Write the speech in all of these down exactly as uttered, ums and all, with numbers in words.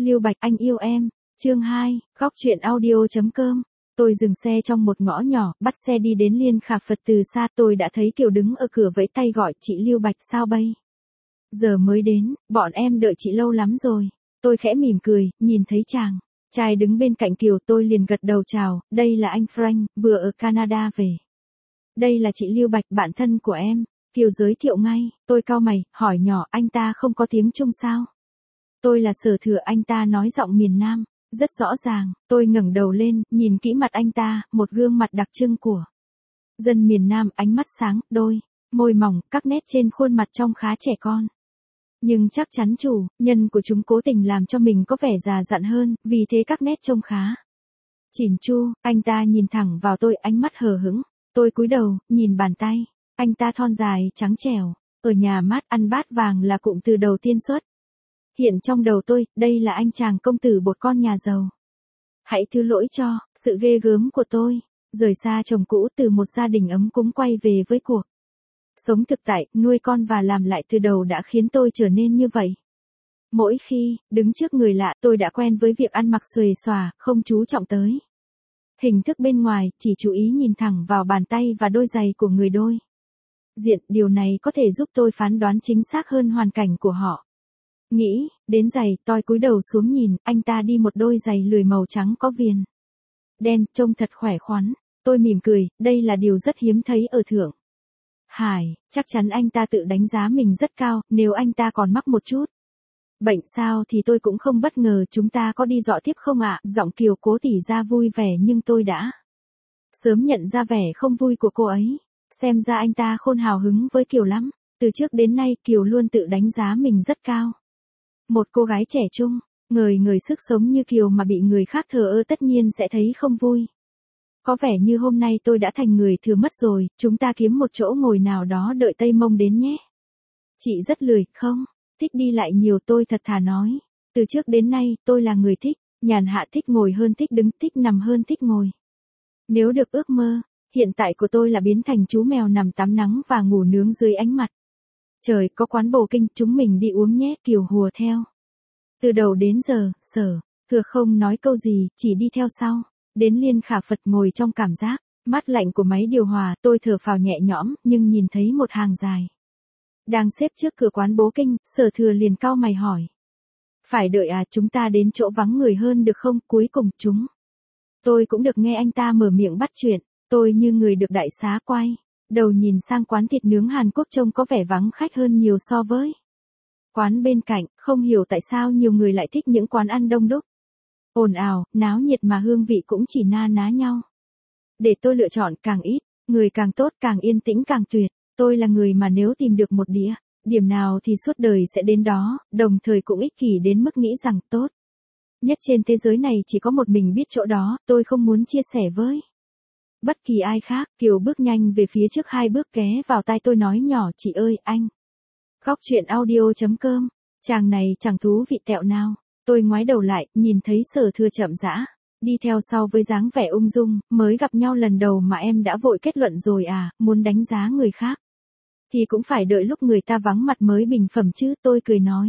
Lưu Bạch anh yêu em, chương hai, góc truyện audio.com. Tôi dừng xe trong một ngõ nhỏ, bắt xe đi đến Liên Khả Phật. Từ xa tôi đã thấy Kiều đứng ở cửa vẫy tay gọi, chị Lưu Bạch sao bây? Giờ mới đến, bọn em đợi chị lâu lắm rồi. Tôi khẽ mỉm cười, nhìn thấy chàng trai đứng bên cạnh Kiều, tôi liền gật đầu chào, đây là anh Frank, vừa ở Canada về. Đây là chị Lưu Bạch, bạn thân của em. Kiều giới thiệu ngay, tôi cau mày, hỏi nhỏ, anh ta không có tiếng Trung sao? Tôi là Sở Thừa, anh ta nói giọng miền Nam, rất rõ ràng. Tôi ngẩng đầu lên, nhìn kỹ mặt anh ta, một gương mặt đặc trưng của dân miền Nam, ánh mắt sáng, đôi môi mỏng, các nét trên khuôn mặt trông khá trẻ con. Nhưng chắc chắn chủ nhân của chúng cố tình làm cho mình có vẻ già dặn hơn, vì thế các nét trông khá chỉn chu. Anh ta nhìn thẳng vào tôi, ánh mắt hờ hững. Tôi cúi đầu, nhìn bàn tay anh ta thon dài, trắng trẻo. Ở nhà mát ăn bát vàng là cụm từ đầu tiên xuất hiện trong đầu tôi, đây là anh chàng công tử bột con nhà giàu. Hãy thứ lỗi cho sự ghê gớm của tôi. Rời xa chồng cũ, từ một gia đình ấm cúng quay về với cuộc sống thực tại, nuôi con và làm lại từ đầu đã khiến tôi trở nên như vậy. Mỗi khi đứng trước người lạ, tôi đã quen với việc ăn mặc xuề xòa, không chú trọng tới hình thức bên ngoài, chỉ chú ý nhìn thẳng vào bàn tay và đôi giày của người đối diện. Điều này có thể giúp tôi phán đoán chính xác hơn hoàn cảnh của họ. Nghĩ đến giày, tôi cúi đầu xuống nhìn, anh ta đi một đôi giày lười màu trắng có viền đen, trông thật khỏe khoắn. Tôi mỉm cười, đây là điều rất hiếm thấy ở Thượng Hải. Chắc chắn anh ta tự đánh giá mình rất cao, nếu anh ta còn mắc một chút bệnh sao thì tôi cũng không bất ngờ. Chúng ta có đi dọ tiếp không ạ? Giọng Kiều cố tỏ ra vui vẻ, nhưng tôi đã sớm nhận ra vẻ không vui của cô ấy. Xem ra anh ta khôn hào hứng với Kiều lắm. Từ trước đến nay Kiều luôn tự đánh giá mình rất cao. Một cô gái trẻ trung, ngời ngời sức sống như Kiều mà bị người khác thờ ơ tất nhiên sẽ thấy không vui. Có vẻ như hôm nay tôi đã thành người thừa mất rồi, chúng ta kiếm một chỗ ngồi nào đó đợi Tây Mông đến nhé. Chị rất lười, không thích đi lại nhiều, tôi thật thà nói. Từ trước đến nay, tôi là người thích nhàn hạ, thích ngồi hơn thích đứng, thích nằm hơn thích ngồi. Nếu được ước mơ, hiện tại của tôi là biến thành chú mèo nằm tắm nắng và ngủ nướng dưới ánh mặt trời. Có quán bồ kinh, chúng mình đi uống nhé. Kiều hùa theo. Từ đầu đến giờ, Sở Thừa không nói câu gì, chỉ đi theo sau. Đến Liên Khả Phật, ngồi trong cảm giác mát lạnh của máy điều hòa, tôi thở phào nhẹ nhõm, nhưng nhìn thấy một hàng dài đang xếp trước cửa quán bố kinh. Sở Thừa liền cau mày hỏi, phải đợi à? Chúng ta đến chỗ vắng người hơn được không? Cuối cùng chúng tôi cũng được nghe anh ta mở miệng bắt chuyện. Tôi như người được đại xá, quay đầu nhìn sang quán thịt nướng Hàn Quốc, trông có vẻ vắng khách hơn nhiều so với quán bên cạnh. Không hiểu tại sao nhiều người lại thích những quán ăn đông đúc, ồn ào, náo nhiệt mà hương vị cũng chỉ na ná nhau. Để tôi lựa chọn, càng ít người càng tốt, càng yên tĩnh càng tuyệt. Tôi là người mà nếu tìm được một địa điểm nào thì suốt đời sẽ đến đó, đồng thời cũng ích kỷ đến mức nghĩ rằng tốt nhất trên thế giới này chỉ có một mình biết chỗ đó. Tôi không muốn chia sẻ với bất kỳ ai khác. Kiều bước nhanh về phía trước hai bước, ghé vào tai tôi nói nhỏ, chị ơi, anh. Góc truyện audio.com. Chàng này chẳng thú vị tẹo nào. Tôi ngoái đầu lại, nhìn thấy Sở Thừa chậm rãi đi theo sau với dáng vẻ ung dung. Mới gặp nhau lần đầu mà em đã vội kết luận rồi à? Muốn đánh giá người khác thì cũng phải đợi lúc người ta vắng mặt mới bình phẩm chứ. Tôi cười nói,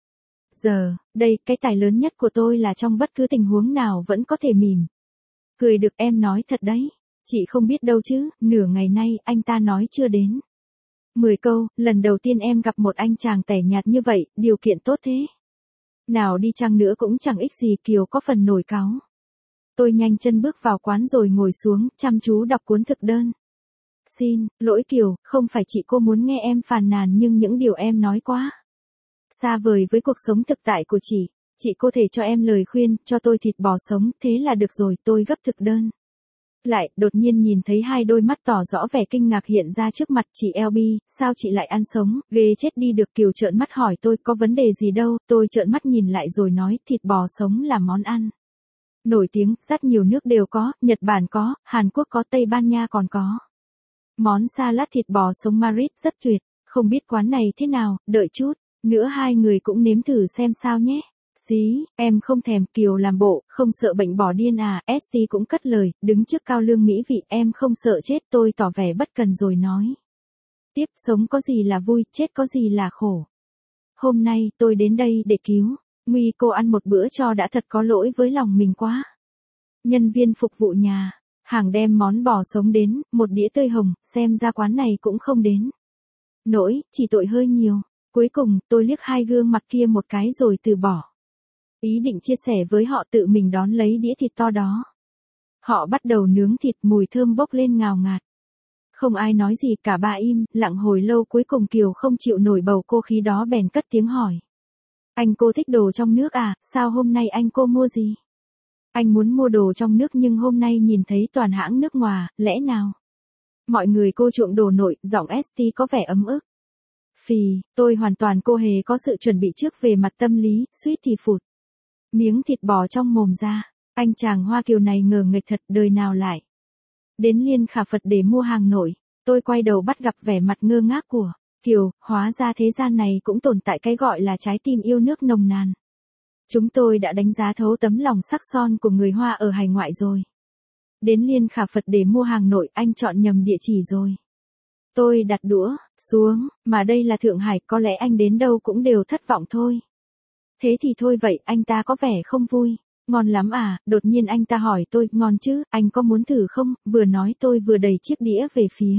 giờ đây, cái tài lớn nhất của tôi là trong bất cứ tình huống nào vẫn có thể mỉm cười được. Em nói thật đấy. Chị không biết đâu chứ, nửa ngày nay anh ta nói chưa đến mười câu, lần đầu tiên em gặp một anh chàng tẻ nhạt như vậy, điều kiện tốt thế nào đi chăng nữa cũng chẳng ích gì. Kiều có phần nổi cáu. Tôi nhanh chân bước vào quán rồi ngồi xuống, chăm chú đọc cuốn thực đơn. Xin lỗi Kiều, không phải chị cô muốn nghe em phàn nàn, nhưng những điều em nói quá xa vời với cuộc sống thực tại của chị. Chị có thể cho em lời khuyên, cho tôi thịt bò sống, thế là được rồi. Tôi gấp thực đơn lại, đột nhiên nhìn thấy hai đôi mắt tỏ rõ vẻ kinh ngạc hiện ra trước mặt. Chị eo bi, sao chị lại ăn sống? Ghê chết đi được. Kiều trợn mắt hỏi tôi, có vấn đề gì đâu. Tôi trợn mắt nhìn lại rồi nói, thịt bò sống là món ăn nổi tiếng, rất nhiều nước đều có, Nhật Bản có, Hàn Quốc có, Tây Ban Nha còn có. Món salad thịt bò sống Marit rất tuyệt, không biết quán này thế nào, đợi chút nữa hai người cũng nếm thử xem sao nhé. Xí, em không thèm. Kiều làm bộ, không sợ bệnh bỏ điên à? ét tê cũng cất lời, đứng trước cao lương mỹ vị, em không sợ chết. Tôi tỏ vẻ bất cần rồi nói tiếp, sống có gì là vui, chết có gì là khổ. Hôm nay tôi đến đây để cứu Nguy cô ăn một bữa cho đã, thật có lỗi với lòng mình quá. Nhân viên phục vụ nhà hàng đem món bò sống đến, một đĩa tươi hồng, xem ra quán này cũng không đến nỗi, chỉ tội hơi nhiều. Cuối cùng, tôi liếc hai gương mặt kia một cái rồi từ bỏ ý định chia sẻ với họ, tự mình đón lấy đĩa thịt to đó. Họ bắt đầu nướng thịt, mùi thơm bốc lên ngào ngạt. Không ai nói gì, cả ba im lặng hồi lâu, cuối cùng Kiều không chịu nổi bầu cô khí đó bèn cất tiếng hỏi. Anh cô thích đồ trong nước à, sao hôm nay anh cô mua gì? Anh muốn mua đồ trong nước nhưng hôm nay nhìn thấy toàn hãng nước ngoài, lẽ nào? Mọi người cô chuộng đồ nội, giọng ét tê có vẻ ấm ức. Phì, tôi hoàn toàn cô hề có sự chuẩn bị trước về mặt tâm lý, suýt thì phụt miếng thịt bò trong mồm ra. Anh chàng Hoa Kiều này ngờ nghệch thật, đời nào lại đến Liên Khả Phật để mua hàng nội. Tôi quay đầu bắt gặp vẻ mặt ngơ ngác của Kiều, hóa ra thế gian này cũng tồn tại cái gọi là trái tim yêu nước nồng nàn. Chúng tôi đã đánh giá thấu tấm lòng sắc son của người Hoa ở hải ngoại rồi. Đến Liên Khả Phật để mua hàng nội, anh chọn nhầm địa chỉ rồi. Tôi đặt đũa xuống, mà đây là Thượng Hải, có lẽ anh đến đâu cũng đều thất vọng thôi. Thế thì thôi vậy, anh ta có vẻ không vui. Ngon lắm à, đột nhiên anh ta hỏi tôi, ngon chứ, anh có muốn thử không? Vừa nói tôi vừa đẩy chiếc đĩa về phía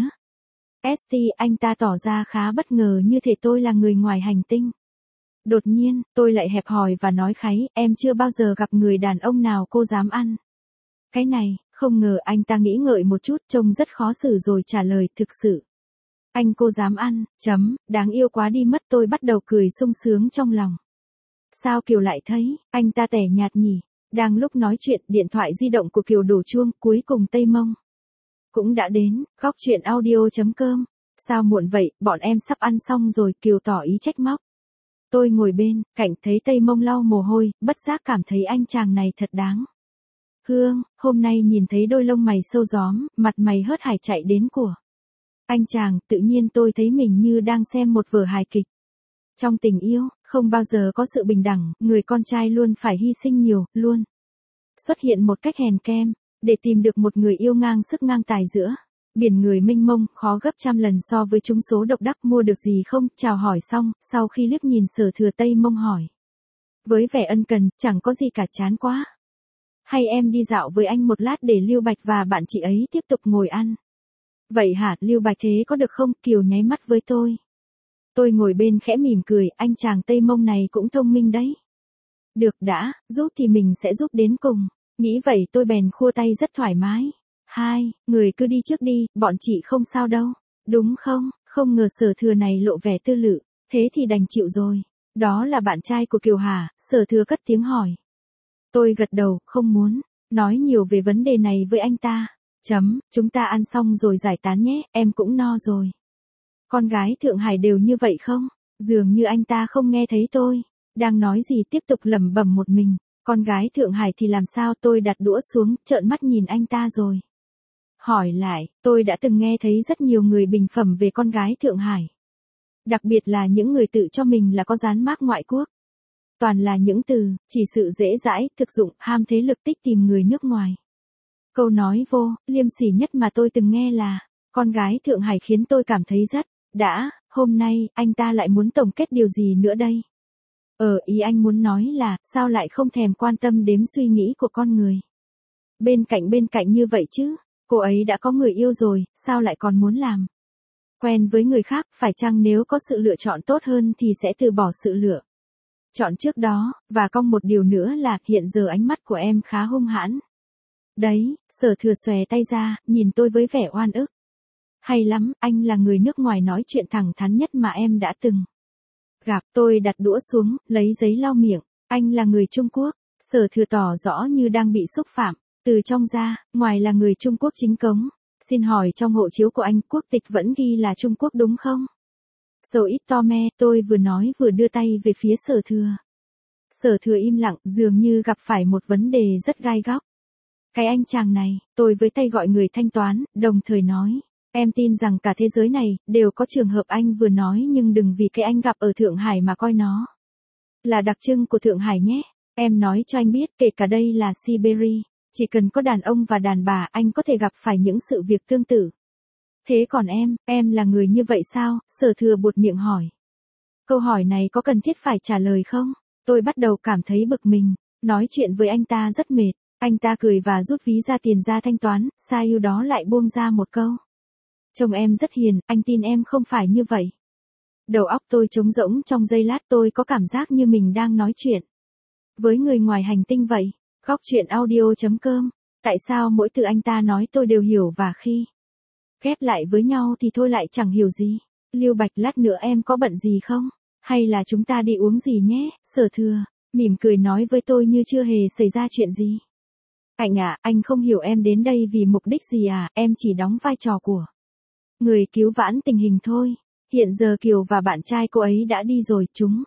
ét tê, anh ta tỏ ra khá bất ngờ, như thể tôi là người ngoài hành tinh. Đột nhiên, tôi lại hẹp hòi và nói kháy, em chưa bao giờ gặp người đàn ông nào cô dám ăn cái này. Không ngờ anh ta nghĩ ngợi một chút, trông rất khó xử rồi trả lời, thực sự. Anh cô dám ăn, chấm, đáng yêu quá đi mất. Tôi bắt đầu cười sung sướng trong lòng. Sao Kiều lại thấy, anh ta tẻ nhạt nhỉ? Đang lúc nói chuyện, điện thoại di động của Kiều đổ chuông, cuối cùng Tây Mông cũng đã đến. Góc chuyện audio chấm com. Sao muộn vậy, bọn em sắp ăn xong rồi, Kiều tỏ ý trách móc. Tôi ngồi bên cạnh thấy Tây Mông lau mồ hôi, bất giác cảm thấy anh chàng này thật đáng Hương, hôm nay nhìn thấy đôi lông mày sâu gióm, mặt mày hớt hải chạy đến của anh chàng, tự nhiên tôi thấy mình như đang xem một vở hài kịch. Trong tình yêu, không bao giờ có sự bình đẳng, người con trai luôn phải hy sinh nhiều, luôn xuất hiện một cách hèn kem, để tìm được một người yêu ngang sức ngang tài giữa biển người mênh mông, khó gấp trăm lần so với chúng số độc đắc. Mua được gì không? Chào hỏi xong, sau khi liếc nhìn Sở Thừa, Tây Mông hỏi với vẻ ân cần, chẳng có gì cả, chán quá. Hay em đi dạo với anh một lát để Lưu Bạch và bạn chị ấy tiếp tục ngồi ăn. Vậy hả, Lưu Bạch thế có được không? Kiều nháy mắt với tôi. Tôi ngồi bên khẽ mỉm cười, anh chàng Tây Mông này cũng thông minh đấy. Được đã, giúp thì mình sẽ giúp đến cùng. Nghĩ vậy tôi bèn khua tay rất thoải mái. Hai, người cứ đi trước đi, bọn chị không sao đâu. Đúng không? Không ngờ Sở Thừa này lộ vẻ tư lự. Thế thì đành chịu rồi. Đó là bạn trai của Kiều hả? Sở Thừa cất tiếng hỏi. Tôi gật đầu, không muốn nói nhiều về vấn đề này với anh ta. Chấm, chúng ta ăn xong rồi giải tán nhé, em cũng no rồi. Con gái Thượng Hải đều như vậy không? Dường như anh ta không nghe thấy tôi đang nói gì, tiếp tục lẩm bẩm một mình. Con gái Thượng Hải thì làm sao? Tôi đặt đũa xuống, trợn mắt nhìn anh ta rồi hỏi lại, tôi đã từng nghe thấy rất nhiều người bình phẩm về con gái Thượng Hải. Đặc biệt là những người tự cho mình là có dán mác ngoại quốc. Toàn là những từ, chỉ sự dễ dãi, thực dụng, ham thế lực, tích tìm người nước ngoài. Câu nói vô liêm sỉ nhất mà tôi từng nghe là, con gái Thượng Hải, khiến tôi cảm thấy rất đã. Hôm nay, anh ta lại muốn tổng kết điều gì nữa đây? Ờ, ý anh muốn nói là, sao lại không thèm quan tâm đến suy nghĩ của con người bên cạnh bên cạnh như vậy chứ? Cô ấy đã có người yêu rồi, sao lại còn muốn làm quen với người khác? Phải chăng nếu có sự lựa chọn tốt hơn thì sẽ từ bỏ sự lựa chọn trước đó? Và cong một điều nữa là, hiện giờ ánh mắt của em khá hung hãn đấy. Sở Thừa xòe tay ra, nhìn tôi với vẻ oan ức. Hay lắm, anh là người nước ngoài nói chuyện thẳng thắn nhất mà em đã từng gặp. Tôi đặt đũa xuống, lấy giấy lau miệng. Anh là người Trung Quốc. Sở Thừa tỏ rõ như đang bị xúc phạm. Từ trong ra, ngoài là người Trung Quốc chính cống. Xin hỏi trong hộ chiếu của anh, quốc tịch vẫn ghi là Trung Quốc đúng không? Dầu ít to me, tôi vừa nói vừa đưa tay về phía Sở Thừa. Sở Thừa im lặng, dường như gặp phải một vấn đề rất gai góc. Cái anh chàng này, tôi với tay gọi người thanh toán, đồng thời nói. Em tin rằng cả thế giới này, đều có trường hợp anh vừa nói, nhưng đừng vì cái anh gặp ở Thượng Hải mà coi nó là đặc trưng của Thượng Hải nhé. Em nói cho anh biết, kể cả đây là Siberia, chỉ cần có đàn ông và đàn bà, anh có thể gặp phải những sự việc tương tự. Thế còn em, em là người như vậy sao? Sở Thừa buột miệng hỏi. Câu hỏi này có cần thiết phải trả lời không? Tôi bắt đầu cảm thấy bực mình, nói chuyện với anh ta rất mệt. Anh ta cười và rút ví ra tiền ra thanh toán, Sa Yu đó lại buông ra một câu. Chồng em rất hiền, anh tin em không phải như vậy. Đầu óc tôi trống rỗng trong giây lát, tôi có cảm giác như mình đang nói chuyện với người ngoài hành tinh vậy. Góc truyện audio chấm com. Tại sao mỗi từ anh ta nói tôi đều hiểu và khi ghép lại với nhau thì tôi lại chẳng hiểu gì? Lưu Bạch, lát nữa em có bận gì không? Hay là chúng ta đi uống gì nhé? Sở Thừa mỉm cười nói với tôi như chưa hề xảy ra chuyện gì. Anh à, anh không hiểu em đến đây vì mục đích gì à, em chỉ đóng vai trò của người cứu vãn tình hình thôi. Hiện giờ Kiều và bạn trai cô ấy đã đi rồi, chúng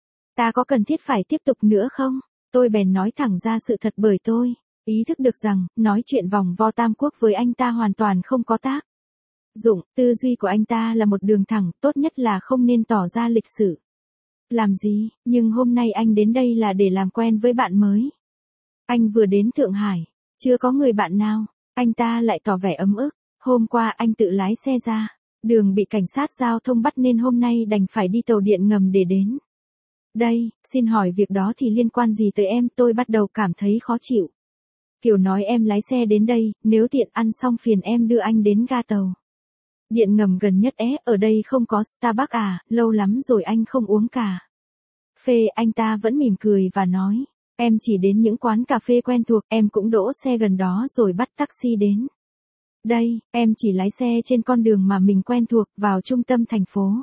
ta có cần thiết phải tiếp tục nữa không? Tôi bèn nói thẳng ra sự thật, bởi tôi ý thức được rằng, nói chuyện vòng vo tam quốc với anh ta hoàn toàn không có tác dụng. Tư duy của anh ta là một đường thẳng, tốt nhất là không nên tỏ ra lịch sự làm gì. Nhưng hôm nay anh đến đây là để làm quen với bạn mới. Anh vừa đến Thượng Hải, chưa có người bạn nào. Anh ta lại tỏ vẻ ấm ức. Hôm qua anh tự lái xe ra đường, bị cảnh sát giao thông bắt nên hôm nay đành phải đi tàu điện ngầm để đến đây. Xin hỏi việc đó thì liên quan gì tới em? Tôi bắt đầu cảm thấy khó chịu. Kiều nói em lái xe đến đây, nếu tiện ăn xong phiền em đưa anh đến ga tàu điện ngầm gần nhất é, ở đây không có Starbucks à, lâu lắm rồi anh không uống cà phê. Anh ta vẫn mỉm cười và nói, em chỉ đến những quán cà phê quen thuộc, em cũng đỗ xe gần đó rồi bắt taxi đến đây. Em chỉ lái xe trên con đường mà mình quen thuộc, vào trung tâm thành phố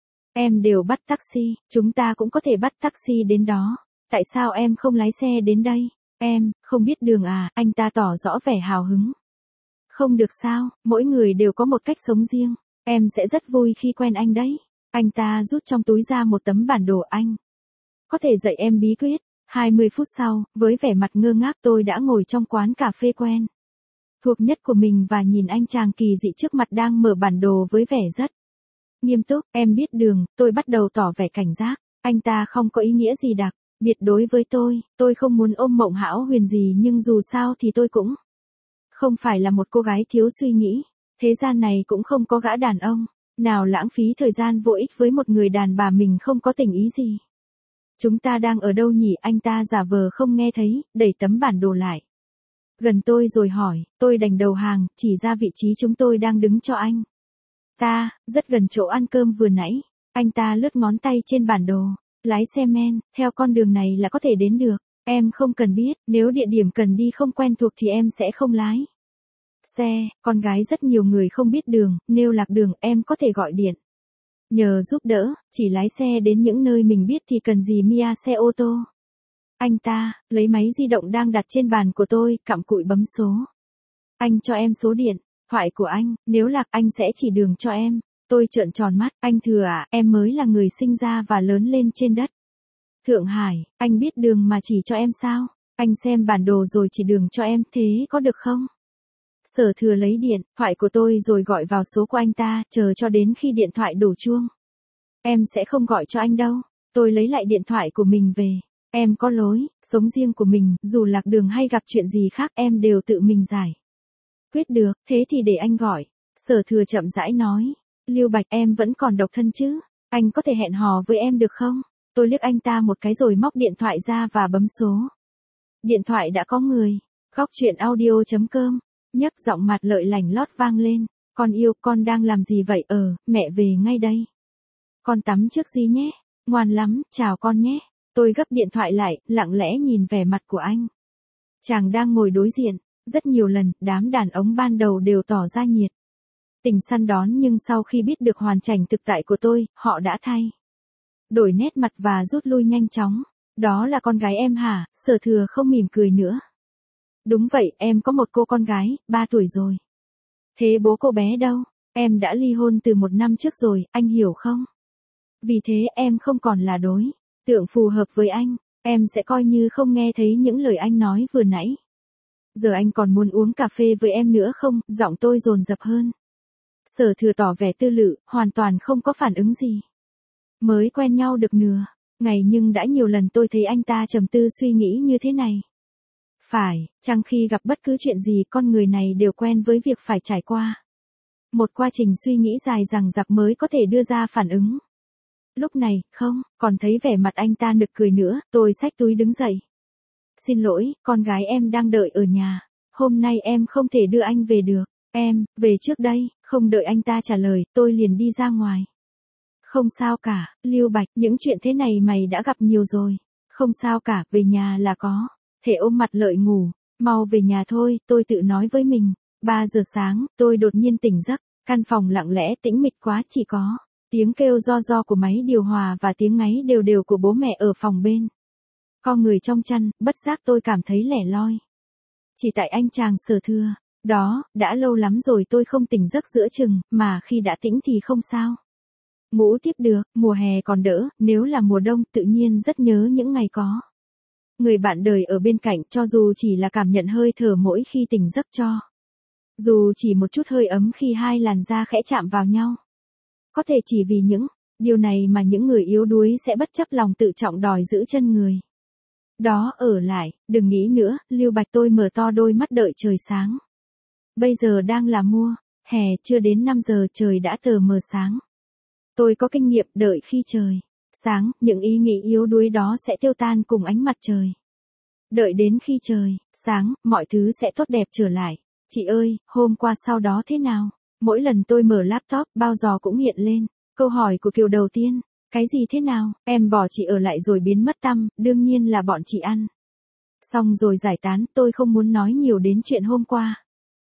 em đều bắt taxi, chúng ta cũng có thể bắt taxi đến đó. Tại sao em không lái xe đến đây? Em không biết đường à? Anh ta tỏ rõ vẻ hào hứng. Không được sao, mỗi người đều có một cách sống riêng. Em sẽ rất vui khi quen anh đấy. Anh ta rút trong túi ra một tấm bản đồ. Anh có thể dạy em bí quyết. hai mươi phút sau, với vẻ mặt ngơ ngác, tôi đã ngồi trong quán cà phê quen thuộc nhất của mình và nhìn anh chàng kỳ dị trước mặt đang mở bản đồ với vẻ rất nghiêm túc. Em biết đường, tôi bắt đầu tỏ vẻ cảnh giác. Anh ta không có ý nghĩa gì đặc biệt đối với tôi, tôi không muốn ôm mộng hão huyền gì, nhưng dù sao thì tôi cũng không phải là một cô gái thiếu suy nghĩ. Thế gian này cũng không có gã đàn ông nào lãng phí thời gian vô ích với một người đàn bà mình không có tình ý gì. Chúng ta đang ở đâu nhỉ? Anh ta giả vờ không nghe thấy, đẩy tấm bản đồ lại gần tôi rồi hỏi. Tôi đành đầu hàng, chỉ ra vị trí chúng tôi đang đứng cho anh ta, rất gần chỗ ăn cơm vừa nãy. Anh ta lướt ngón tay trên bản đồ. Lái xe men, theo con đường này là có thể đến được. Em không cần biết, nếu địa điểm cần đi không quen thuộc thì em sẽ không lái xe. Con gái rất nhiều người không biết đường, nếu lạc đường em có thể gọi điện nhờ giúp đỡ, chỉ lái xe đến những nơi mình biết thì cần gì Mia xe ô tô. Anh ta lấy máy di động đang đặt trên bàn của tôi, cặm cụi bấm số. Anh cho em số điện thoại của anh, nếu lạc anh sẽ chỉ đường cho em. Tôi trợn tròn mắt. Anh Thừa à, em mới là người sinh ra và lớn lên trên đất Thượng Hải, anh biết đường mà chỉ cho em sao? Anh xem bản đồ rồi chỉ đường cho em, thế có được không? Sở Thừa lấy điện thoại của tôi rồi gọi vào số của anh ta, chờ cho đến khi điện thoại đổ chuông. Em sẽ không gọi cho anh đâu. Tôi lấy lại điện thoại của mình về. Em có lối sống riêng của mình, dù lạc đường hay gặp chuyện gì khác em đều tự mình giải quyết được, thế thì để anh gọi. Sở Thừa chậm rãi nói. Lưu Bạch, em vẫn còn độc thân chứ? Anh có thể hẹn hò với em được không? Tôi liếc anh ta một cái rồi móc điện thoại ra và bấm số. Điện thoại đã có người. Góc truyện audio chấm com. Nhấc giọng mặt lợi lảnh lót vang lên. Con yêu, con đang làm gì vậy? Ờ, mẹ về ngay đây. Con tắm trước gì nhé. Ngoan lắm, chào con nhé. Tôi gấp điện thoại lại, lặng lẽ nhìn vẻ mặt của anh chàng đang ngồi đối diện. Rất nhiều lần, đám đàn ông ban đầu đều tỏ ra nhiệt tình săn đón, nhưng sau khi biết được hoàn cảnh thực tại của tôi, họ đã thay đổi nét mặt và rút lui nhanh chóng. Đó là con gái em hả? Sở Thừa không mỉm cười nữa. Đúng vậy, em có một cô con gái, ba tuổi rồi. Thế bố cô bé đâu? Em đã ly hôn từ một năm trước rồi, anh hiểu không? Vì thế em không còn là đối tượng phù hợp với anh. Em sẽ coi như không nghe thấy những lời anh nói vừa nãy. Giờ anh còn muốn uống cà phê với em nữa không? Giọng tôi dồn dập hơn. Sở Thừa tỏ vẻ tư lự, hoàn toàn không có phản ứng gì. Mới quen nhau được nửa ngày nhưng đã nhiều lần tôi thấy anh ta trầm tư suy nghĩ như thế này. Phải, chăng khi gặp bất cứ chuyện gì con người này đều quen với việc phải trải qua một quá trình suy nghĩ dài dằng dặc mới có thể đưa ra phản ứng. Lúc này, không, còn thấy vẻ mặt anh ta nực cười nữa, tôi xách túi đứng dậy. Xin lỗi, con gái em đang đợi ở nhà. Hôm nay em không thể đưa anh về được. Em, về trước đây, không đợi anh ta trả lời, tôi liền đi ra ngoài. Không sao cả, Lưu Bạch, những chuyện thế này mày đã gặp nhiều rồi. Không sao cả, về nhà là có. Thể ôm mặt Lợi ngủ, mau về nhà thôi, tôi tự nói với mình. ba giờ sáng, tôi đột nhiên tỉnh giấc, căn phòng lặng lẽ tĩnh mịch quá, chỉ có tiếng kêu ro ro của máy điều hòa và tiếng ngáy đều đều của bố mẹ ở phòng bên. Con người trong chăn, bất giác tôi cảm thấy lẻ loi. Chỉ tại anh chàng Sở Thừa, đó, đã lâu lắm rồi tôi không tỉnh giấc giữa chừng, mà khi đã tĩnh thì không sao. Ngủ tiếp được, mùa hè còn đỡ, nếu là mùa đông tự nhiên rất nhớ những ngày có người bạn đời ở bên cạnh, cho dù chỉ là cảm nhận hơi thở mỗi khi tỉnh giấc cho. Dù chỉ một chút hơi ấm khi hai làn da khẽ chạm vào nhau. Có thể chỉ vì những điều này mà những người yếu đuối sẽ bất chấp lòng tự trọng đòi giữ chân người đó ở lại. Đừng nghĩ nữa, Lưu Bạch, tôi mở to đôi mắt đợi trời sáng. Bây giờ đang là mùa hè, chưa đến năm giờ trời đã tờ mờ sáng. Tôi có kinh nghiệm, đợi khi trời sáng, những ý nghĩ yếu đuối đó sẽ tiêu tan cùng ánh mặt trời. Đợi đến khi trời sáng, mọi thứ sẽ tốt đẹp trở lại. Chị ơi, hôm qua sau đó thế nào? Mỗi lần tôi mở laptop, bao giờ cũng hiện lên câu hỏi của Kiều đầu tiên. Cái gì thế nào? Em bỏ chị ở lại rồi biến mất tăm, đương nhiên là bọn chị ăn xong rồi giải tán, tôi không muốn nói nhiều đến chuyện hôm qua.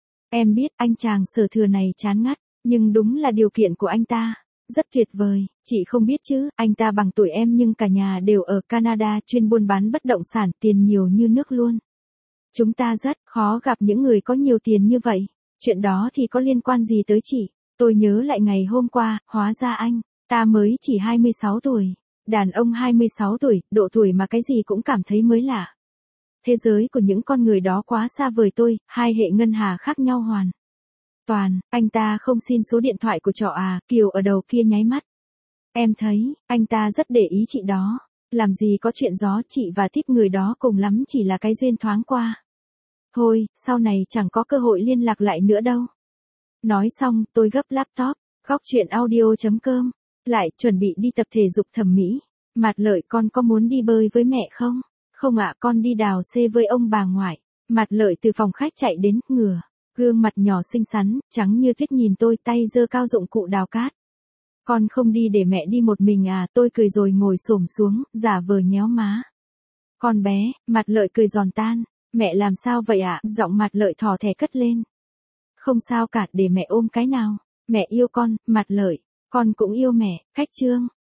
Em biết, anh chàng Sở Thừa này chán ngắt, nhưng đúng là điều kiện của anh ta rất tuyệt vời. Chị không biết chứ, anh ta bằng tuổi em nhưng cả nhà đều ở Canada, chuyên buôn bán bất động sản, tiền nhiều như nước luôn. Chúng ta rất khó gặp những người có nhiều tiền như vậy. Chuyện đó thì có liên quan gì tới chị? Tôi nhớ lại ngày hôm qua, hóa ra anh ta mới chỉ hai mươi sáu tuổi. Đàn ông hai mươi sáu tuổi, độ tuổi mà cái gì cũng cảm thấy mới lạ. Thế giới của những con người đó quá xa vời tôi, hai hệ ngân hà khác nhau hoàn toàn. Anh ta không xin số điện thoại của trọ à? Kiều ở đầu kia nháy mắt. Em thấy, anh ta rất để ý chị đó. Làm gì có chuyện gió, chị và tiếp người đó cùng lắm chỉ là cái duyên thoáng qua. Thôi, sau này chẳng có cơ hội liên lạc lại nữa đâu. Nói xong, tôi gấp laptop, góc chuyện audio chấm com, lại chuẩn bị đi tập thể dục thẩm mỹ. Mạt Lợi, con có muốn đi bơi với mẹ không? Không ạ, con đi đào xê với ông bà ngoại. Mạt Lợi từ phòng khách chạy đến, ngửa gương mặt nhỏ xinh xắn, trắng như tuyết nhìn tôi, tay giơ cao dụng cụ đào cát. Con không đi để mẹ đi một mình à? Tôi cười rồi ngồi xổm xuống, giả vờ nhéo má con bé. Mạt Lợi cười giòn tan. Mẹ làm sao vậy ạ? À? Giọng Mạt Lợi thỏ thẻ cất lên. Không sao cả, để mẹ ôm cái nào. Mẹ yêu con. Mạt Lợi, con cũng yêu mẹ. Cách chương